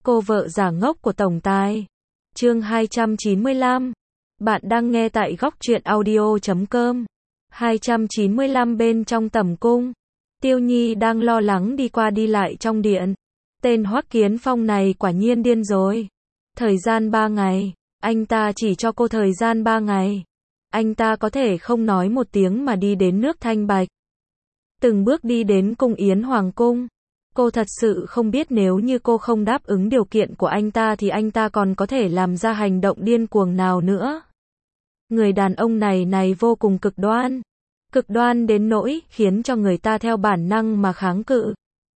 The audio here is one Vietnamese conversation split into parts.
Cô vợ giả ngốc của tổng tài. Chương 295. Bạn đang nghe tại góc truyện audio.com. 295 bên trong tẩm cung. Tiêu Nhi đang lo lắng đi qua đi lại trong điện. Tên Hoắc Kiến Phong này quả nhiên điên rồi. Thời gian 3 ngày. Anh ta chỉ cho cô thời gian 3 ngày. Anh ta có thể không nói một tiếng mà đi đến nước Thanh Bạch. Từng bước đi đến cung Yến Hoàng cung. Cô thật sự không biết nếu như cô không đáp ứng điều kiện của anh ta thì anh ta còn có thể làm ra hành động điên cuồng nào nữa. Người đàn ông này vô cùng cực đoan. Cực đoan đến nỗi khiến cho người ta theo bản năng mà kháng cự.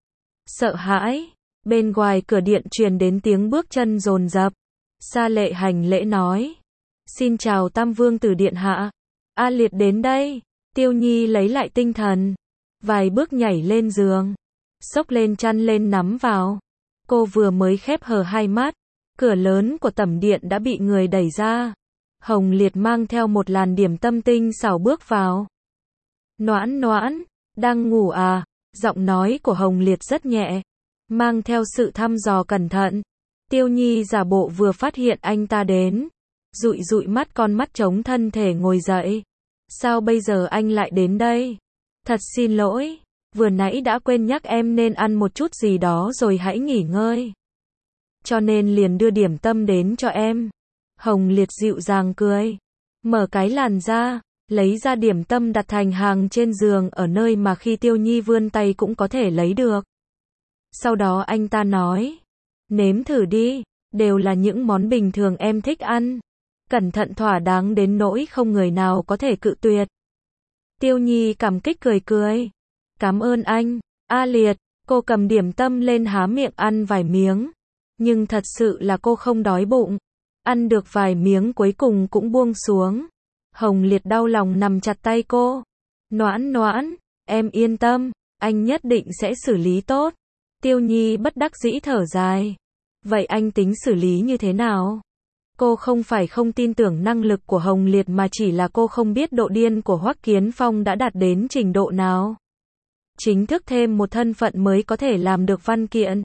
Sợ hãi. Bên ngoài cửa điện truyền đến tiếng bước chân dồn dập. Sa Lệ hành lễ nói. Xin chào Tam Vương tử điện hạ. A Liệt đến đây. Tiêu Nhi lấy lại tinh thần. Vài bước nhảy lên giường. Xốc lên chăn lên nắm vào. Cô vừa mới khép hờ hai mắt. Cửa lớn của tẩm điện đã bị người đẩy ra. Hồng Liệt mang theo một làn điểm tâm tinh xảo bước vào. Noãn noãn, đang ngủ à? Giọng nói của Hồng Liệt rất nhẹ. Mang theo sự thăm dò cẩn thận. Tiêu Nhi giả bộ vừa phát hiện anh ta đến. Dụi dụi mắt con mắt chống thân thể ngồi dậy. Sao bây giờ anh lại đến đây? Thật xin lỗi. Vừa nãy đã quên nhắc em nên ăn một chút gì đó rồi hãy nghỉ ngơi. Cho nên liền đưa điểm tâm đến cho em. Hồng Liệt dịu dàng cười. Mở cái làn ra, lấy ra điểm tâm đặt thành hàng trên giường ở nơi mà khi Tiêu Nhi vươn tay cũng có thể lấy được. Sau đó anh ta nói. Nếm thử đi, đều là những món bình thường em thích ăn. Cẩn thận thỏa đáng đến nỗi không người nào có thể cự tuyệt. Tiêu Nhi cảm kích cười cười. Cảm ơn anh, A Liệt. Cô cầm điểm tâm lên há miệng ăn vài miếng. Nhưng thật sự là cô không đói bụng. Ăn được vài miếng cuối cùng cũng buông xuống. Hồng Liệt đau lòng nằm chặt tay cô. Noãn noãn, em yên tâm, anh nhất định sẽ xử lý tốt. Tiêu Nhi bất đắc dĩ thở dài. Vậy anh tính xử lý như thế nào? Cô không phải không tin tưởng năng lực của Hồng Liệt mà chỉ là cô không biết độ điên của Hoắc Kiến Phong đã đạt đến trình độ nào. Chính thức thêm một thân phận mới có thể làm được văn kiện.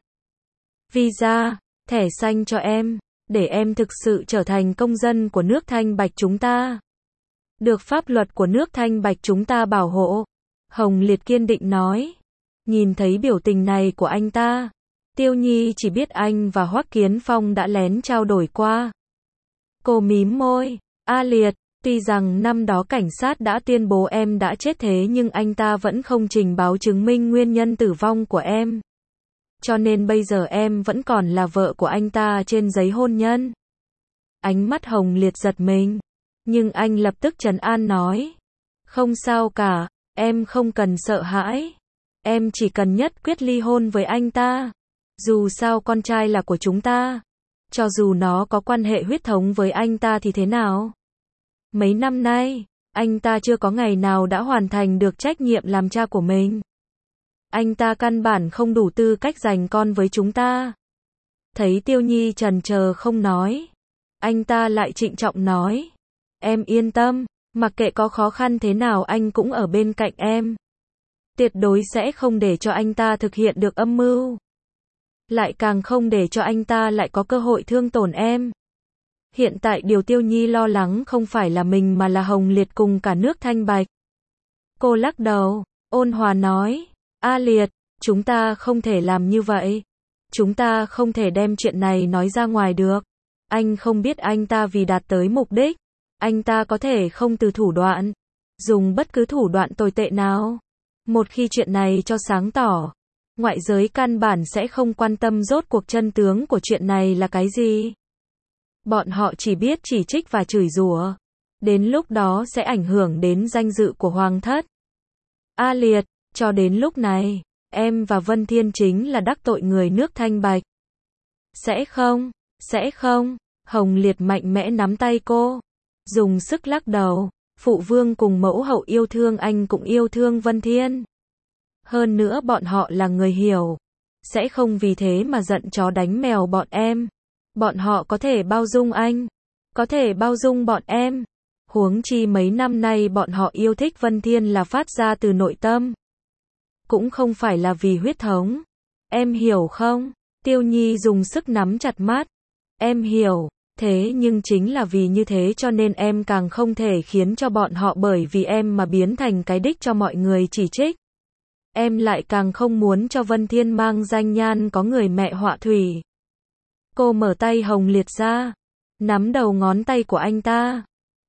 Visa, thẻ xanh cho em, để em thực sự trở thành công dân của nước Thanh Bạch chúng ta. Được pháp luật của nước Thanh Bạch chúng ta bảo hộ. Hồng Liệt kiên định nói. Nhìn thấy biểu tình này của anh ta, Tiêu Nhi chỉ biết anh và Hoắc Kiến Phong đã lén trao đổi qua. Cô mím môi. A Liệt, tuy rằng năm đó cảnh sát đã tuyên bố em đã chết thế nhưng anh ta vẫn không trình báo chứng minh nguyên nhân tử vong của em. Cho nên bây giờ em vẫn còn là vợ của anh ta trên giấy hôn nhân. Ánh mắt Hồng Liệt giật mình. Nhưng anh lập tức trấn an nói. Không sao cả, em không cần sợ hãi. Em chỉ cần nhất quyết ly hôn với anh ta. Dù sao con trai là của chúng ta. Cho dù nó có quan hệ huyết thống với anh ta thì thế nào? Mấy năm nay, anh ta chưa có ngày nào đã hoàn thành được trách nhiệm làm cha của mình. Anh ta căn bản không đủ tư cách giành con với chúng ta. Thấy Tiêu Nhi chần chờ không nói. Anh ta lại trịnh trọng nói. Em yên tâm, mặc kệ có khó khăn thế nào anh cũng ở bên cạnh em. Tuyệt đối sẽ không để cho anh ta thực hiện được âm mưu. Lại càng không để cho anh ta lại có cơ hội thương tổn em. Hiện tại điều Tiêu Nhi lo lắng không phải là mình mà là Hồng Liệt cùng cả nước Thanh Bạch. Cô lắc đầu, ôn hòa nói. A Liệt, chúng ta không thể làm như vậy. Chúng ta không thể đem chuyện này nói ra ngoài được. Anh không biết anh ta vì đạt tới mục đích. Anh ta có thể không từ thủ đoạn. Dùng bất cứ thủ đoạn tồi tệ nào. Một khi chuyện này cho sáng tỏ. Ngoại giới căn bản sẽ không quan tâm rốt cuộc chân tướng của chuyện này là cái gì. Bọn họ chỉ biết chỉ trích và chửi rủa. Đến lúc đó sẽ ảnh hưởng đến danh dự của Hoàng thất. A Liệt, cho đến lúc này, em và Vân Thiên chính là đắc tội người nước Thanh Bạch. Sẽ không. Hồng Liệt mạnh mẽ nắm tay cô. Dùng sức lắc đầu. Phụ vương cùng mẫu hậu yêu thương anh cũng yêu thương Vân Thiên. Hơn nữa bọn họ là người hiểu. Sẽ không vì thế mà giận chó đánh mèo bọn em. Bọn họ có thể bao dung anh. Có thể bao dung bọn em. Huống chi mấy năm nay bọn họ yêu thích Vân Thiên là phát ra từ nội tâm. Cũng không phải là vì huyết thống. Em hiểu không? Tiêu Nhi dùng sức nắm chặt mắt. Em hiểu, thế nhưng chính là vì như thế cho nên em càng không thể khiến cho bọn họ bởi vì em mà biến thành cái đích cho mọi người chỉ trích. Em lại càng không muốn cho Vân Thiên mang danh nhan có người mẹ họa thủy. Cô mở tay Hồng Liệt ra, nắm đầu ngón tay của anh ta.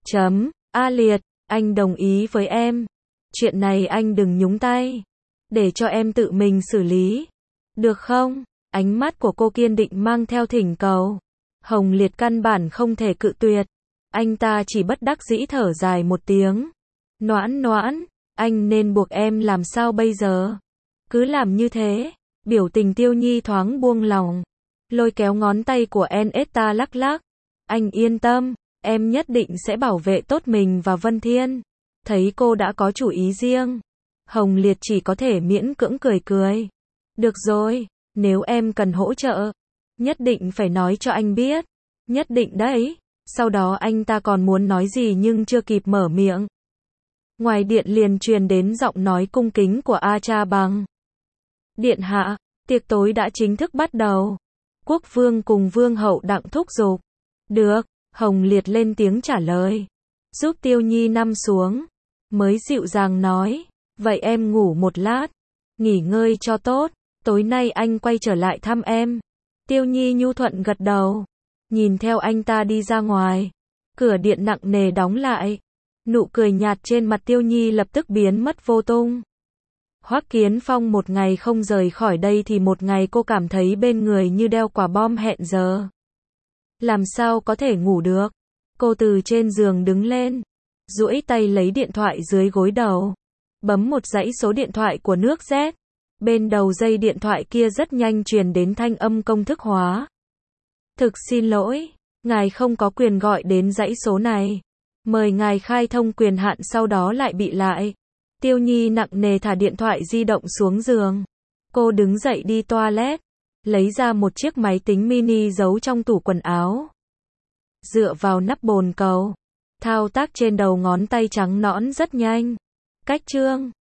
A Liệt, anh đồng ý với em. Chuyện này anh đừng nhúng tay. Để cho em tự mình xử lý. Được không? Ánh mắt của cô kiên định mang theo thỉnh cầu. Hồng Liệt căn bản không thể cự tuyệt. Anh ta chỉ bất đắc dĩ thở dài một tiếng. Noãn noãn, anh nên buộc em làm sao bây giờ? Cứ làm như thế. Biểu tình Tiêu Nhi thoáng buông lòng. Lôi kéo ngón tay của Nesta lắc lắc. Anh yên tâm, em nhất định sẽ bảo vệ tốt mình và Vân Thiên. Thấy cô đã có chủ ý riêng. Hồng Liệt chỉ có thể miễn cưỡng cười cười. Được rồi, nếu em cần hỗ trợ, nhất định phải nói cho anh biết. Nhất định đấy. Sau đó anh ta còn muốn nói gì nhưng chưa kịp mở miệng. Ngoài điện liền truyền đến giọng nói cung kính của A Cha Bằng. Điện hạ, tiệc tối đã chính thức bắt đầu. Quốc vương cùng vương hậu đặng thúc giục. Được, Hồng Liệt lên tiếng trả lời. Giúp Tiêu Nhi nằm xuống. Mới dịu dàng nói. Vậy em ngủ một lát. Nghỉ ngơi cho tốt. Tối nay anh quay trở lại thăm em. Tiêu Nhi nhu thuận gật đầu. Nhìn theo anh ta đi ra ngoài. Cửa điện nặng nề đóng lại. Nụ cười nhạt trên mặt Tiêu Nhi lập tức biến mất vô tung. Hoắc Kiến Phong một ngày không rời khỏi đây thì một ngày cô cảm thấy bên người như đeo quả bom hẹn giờ. Làm sao có thể ngủ được? Cô từ trên giường đứng lên. Duỗi tay lấy điện thoại dưới gối đầu. Bấm một dãy số điện thoại của nước Z. Bên đầu dây điện thoại kia rất nhanh truyền đến thanh âm công thức hóa. Thực xin lỗi, ngài không có quyền gọi đến dãy số này. Mời ngài khai thông quyền hạn sau đó lại bị lại. Tiêu Nhi nặng nề thả điện thoại di động xuống giường. Cô đứng dậy đi toilet. Lấy ra một chiếc máy tính mini giấu trong tủ quần áo. Dựa vào nắp bồn cầu. Thao tác trên đầu ngón tay trắng nõn rất nhanh. Cách chương